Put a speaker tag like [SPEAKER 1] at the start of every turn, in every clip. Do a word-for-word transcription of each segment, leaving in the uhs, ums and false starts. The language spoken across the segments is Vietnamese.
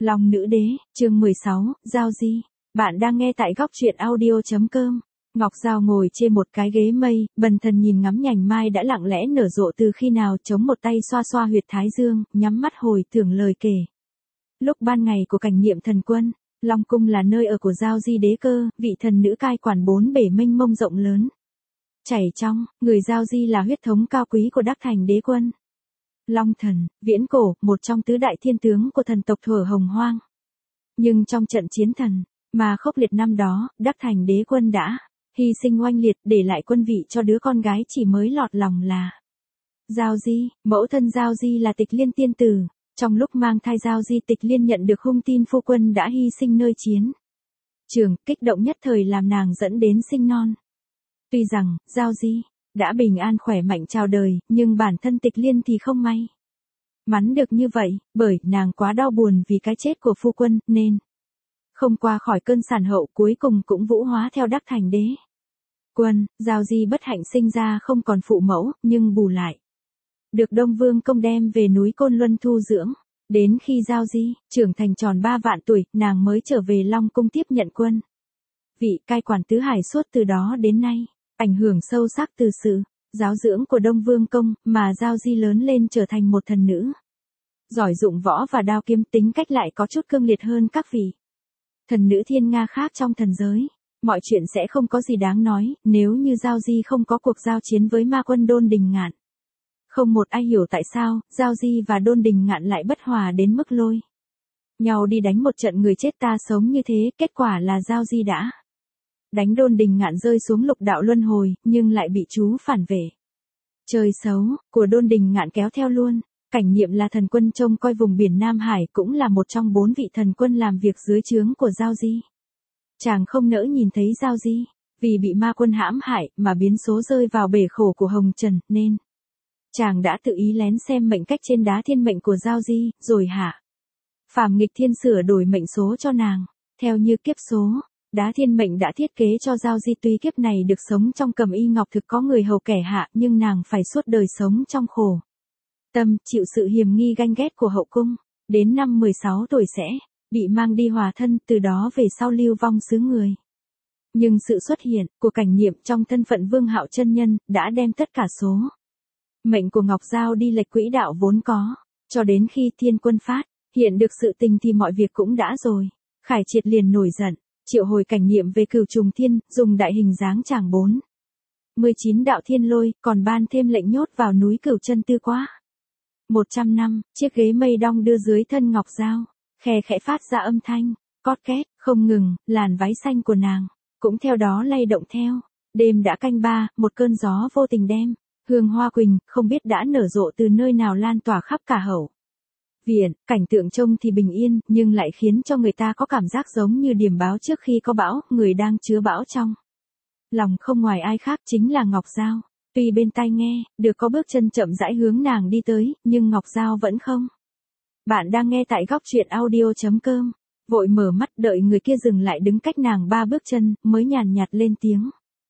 [SPEAKER 1] Long nữ đế, chương mười sáu, Giao Di. Bạn đang nghe tại góc truyện audio.com. Ngọc Giao ngồi trên một cái ghế mây, bần thần nhìn ngắm nhành mai đã lặng lẽ nở rộ từ khi nào, chống một tay xoa xoa huyệt thái dương, nhắm mắt hồi tưởng lời kể. Lúc ban ngày của cảnh niệm thần quân, Long cung là nơi ở của Giao Di đế cơ, vị thần nữ cai quản bốn bể mênh mông rộng lớn. Chảy trong, người Giao Di là huyết thống cao quý của Đắc Thành đế quân. Long thần, viễn cổ, một trong tứ đại thiên tướng của thần tộc thuở Hồng Hoang. Nhưng trong trận chiến thần, mà khốc liệt năm đó, Đắc Thành đế quân đã hy sinh oanh liệt, để lại quân vị cho đứa con gái chỉ mới lọt lòng là Giao Di. Mẫu thân Giao Di là Tịch Liên tiên tử. Trong lúc mang thai Giao Di, Tịch Liên nhận được hung tin phu quân đã hy sinh nơi chiến trường, kích động nhất thời làm nàng dẫn đến sinh non. Tuy rằng, Giao Di đã bình an khỏe mạnh chào đời, nhưng bản thân Tịch Liên thì không may mắn được như vậy, bởi nàng quá đau buồn vì cái chết của phu quân, nên không qua khỏi cơn sản hậu, cuối cùng cũng vũ hóa theo Đắc Thành đế quân. Giao Di bất hạnh sinh ra không còn phụ mẫu, nhưng bù lại được Đông Vương công đem về núi Côn Luân thu dưỡng. Đến khi Giao Di trưởng thành tròn ba vạn tuổi, nàng mới trở về Long cung tiếp nhận quân vị cai quản tứ hải. Suốt từ đó đến nay, ảnh hưởng sâu sắc từ sự giáo dưỡng của Đông Vương công, mà Giao Di lớn lên trở thành một thần nữ giỏi dụng võ và đao kiếm, tính cách lại có chút cương liệt hơn các vị thần nữ thiên nga khác trong thần giới. Mọi chuyện sẽ không có gì đáng nói, nếu như Giao Di không có cuộc giao chiến với ma quân Đôn Đình Ngạn. Không một ai hiểu tại sao, Giao Di và Đôn Đình Ngạn lại bất hòa đến mức lôi nhau đi đánh một trận người chết ta sống như thế. Kết quả là Giao Di đã đánh Đôn Đình Ngạn rơi xuống lục đạo luân hồi, nhưng lại bị chú phản vệ chơi xấu của Đôn Đình Ngạn kéo theo luôn. Cảnh Niệm là thần quân trông coi vùng biển Nam Hải, cũng là một trong bốn vị thần quân làm việc dưới trướng của Giao Di. Chàng không nỡ nhìn thấy Giao Di vì bị ma quân hãm hại mà biến số rơi vào bể khổ của Hồng Trần, nên chàng đã tự ý lén xem mệnh cách trên đá thiên mệnh của Giao Di, rồi hạ phàm nghịch thiên sửa đổi mệnh số cho nàng theo như kiếp số đá thiên mệnh đã thiết kế cho Giao Di. Tuy kiếp này được sống trong Cẩm Y Ngọc Thực có người hầu kẻ hạ, nhưng nàng phải suốt đời sống trong khổ tâm, chịu sự hiềm nghi ganh ghét của hậu cung. Đến năm mười sáu tuổi sẽ bị mang đi hòa thân, từ đó về sau lưu vong xứ người. Nhưng sự xuất hiện của Cảnh Niệm trong thân phận Vương Hạo chân nhân đã đem tất cả số mệnh của Ngọc Giao đi lệch quỹ đạo vốn có. Cho đến khi thiên quân phát hiện được sự tình thì mọi việc cũng đã rồi. Khải Triệt liền nổi giận, triệu hồi Cảnh Niệm về Cửu Trùng Thiên, dùng đại hình dáng tràng bốn mươi chín đạo thiên lôi, còn ban thêm lệnh nhốt vào núi Cửu Chân Tư quá một trăm năm. Chiếc ghế mây đong đưa dưới thân Ngọc Giao, khe khẽ phát ra âm thanh cót két không ngừng, làn váy xanh của nàng cũng theo đó lay động theo. Đêm đã canh ba, một cơn gió vô tình đem hương hoa quỳnh không biết đã nở rộ từ nơi nào lan tỏa khắp cả hậu viện. Cảnh tượng trông thì bình yên, nhưng lại khiến cho người ta có cảm giác giống như điềm báo trước khi có bão. Người đang chứa bão trong lòng không ngoài ai khác chính là Ngọc Giao. Tuy bên tai nghe được có bước chân chậm rãi hướng nàng đi tới, nhưng Ngọc Giao vẫn không. Bạn đang nghe tại góc truyện audio.com. Vội mở mắt đợi người kia dừng lại đứng cách nàng ba bước chân, mới nhàn nhạt lên tiếng.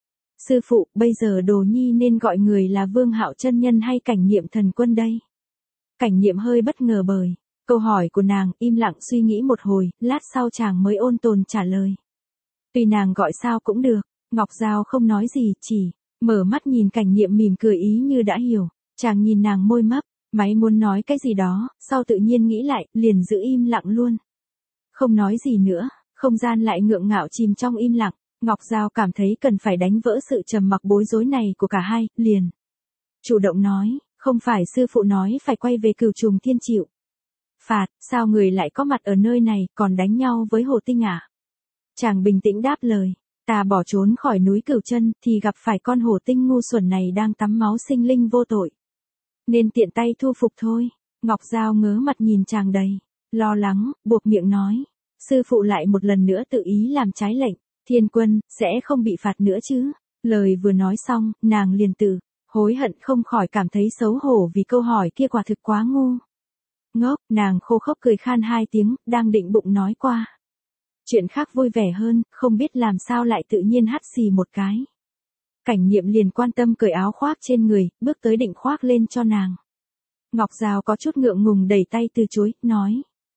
[SPEAKER 1] Sư phụ, bây giờ Đồ Nhi nên gọi người là Vương Hạo chân nhân hay Cảnh Niệm thần quân đây? Cảnh Niệm hơi bất ngờ bởi câu hỏi của nàng, im lặng suy nghĩ một hồi, lát sau chàng mới ôn tồn trả lời. Tuy nàng gọi sao cũng được. Ngọc Giao không nói gì, chỉ mở mắt nhìn Cảnh Niệm mỉm cười ý như đã hiểu. Chàng nhìn nàng môi mấp, máy muốn nói cái gì đó, sau tự nhiên nghĩ lại, liền giữ im lặng luôn. Không nói gì nữa, không gian lại ngượng ngạo chìm trong im lặng. Ngọc Giao cảm thấy cần phải đánh vỡ sự trầm mặc bối rối này của cả hai, liền chủ động nói, không phải sư phụ nói phải quay về Cửu Trùng Thiên chịu phạt, sao người lại có mặt ở nơi này, còn đánh nhau với Hồ Tinh à? Chàng bình tĩnh đáp lời, ta bỏ trốn khỏi núi Cửu Chân thì gặp phải con Hồ Tinh ngu xuẩn này đang tắm máu sinh linh vô tội, nên tiện tay thu phục thôi. Ngọc Giao ngớ mặt nhìn chàng đầy lo lắng, buộc miệng nói, sư phụ lại một lần nữa tự ý làm trái lệnh, thiên quân sẽ không bị phạt nữa chứ? Lời vừa nói xong, nàng liền tự hối hận, không khỏi cảm thấy xấu hổ vì câu hỏi kia quả thực quá ngu ngốc. Nàng khô khốc cười khan hai tiếng, đang định bụng nói qua chuyện khác vui vẻ hơn, không biết làm sao lại tự nhiên hắt xì một cái. Cảnh Niệm liền quan tâm cởi áo khoác trên người, bước tới định khoác lên cho nàng. Ngọc Giao có chút ngượng ngùng đẩy tay từ chối, nói,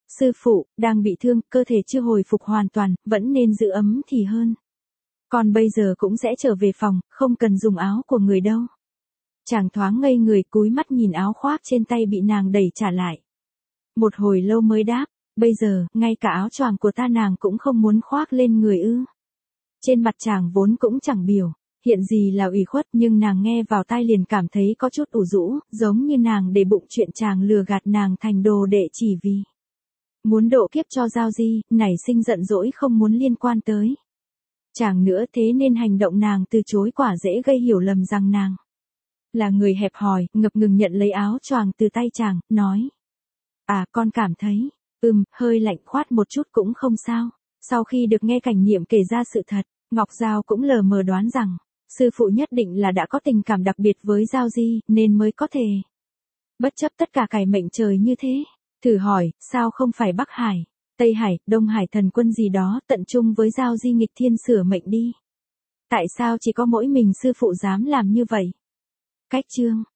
[SPEAKER 1] Sư phụ, đang bị thương, cơ thể chưa hồi phục hoàn toàn, vẫn nên giữ ấm thì hơn. Còn bây giờ cũng sẽ trở về phòng, không cần dùng áo của người đâu. Chàng thoáng ngây người cúi mắt nhìn áo khoác trên tay bị nàng đẩy trả lại. Một hồi lâu mới đáp, bây giờ, ngay cả áo choàng của ta nàng cũng không muốn khoác lên người ư. Trên mặt chàng vốn cũng chẳng biểu, hiện gì là ủy khuất nhưng nàng nghe vào tai liền cảm thấy có chút ủ rũ, giống như nàng để bụng chuyện chàng lừa gạt nàng thành đồ đệ chỉ vì muốn độ kiếp cho Giao Di, nảy sinh giận dỗi không muốn liên quan tới chàng nữa, thế nên hành động nàng từ chối quả dễ gây hiểu lầm rằng nàng là người hẹp hòi, ngập ngừng nhận lấy áo choàng từ tay chàng, nói. À, con cảm thấy, ừm, hơi lạnh khoát một chút cũng không sao. Sau khi được nghe Cảnh Niệm kể ra sự thật, Ngọc Giao cũng lờ mờ đoán rằng, sư phụ nhất định là đã có tình cảm đặc biệt với Giao Di, nên mới có thể bất chấp tất cả cải mệnh trời như thế. Thử hỏi, sao không phải Bắc Hải, Tây Hải, Đông Hải thần quân gì đó tận chung với Giao Di nghịch thiên sửa mệnh đi? Tại sao chỉ có mỗi mình sư phụ dám làm như vậy? Cách chương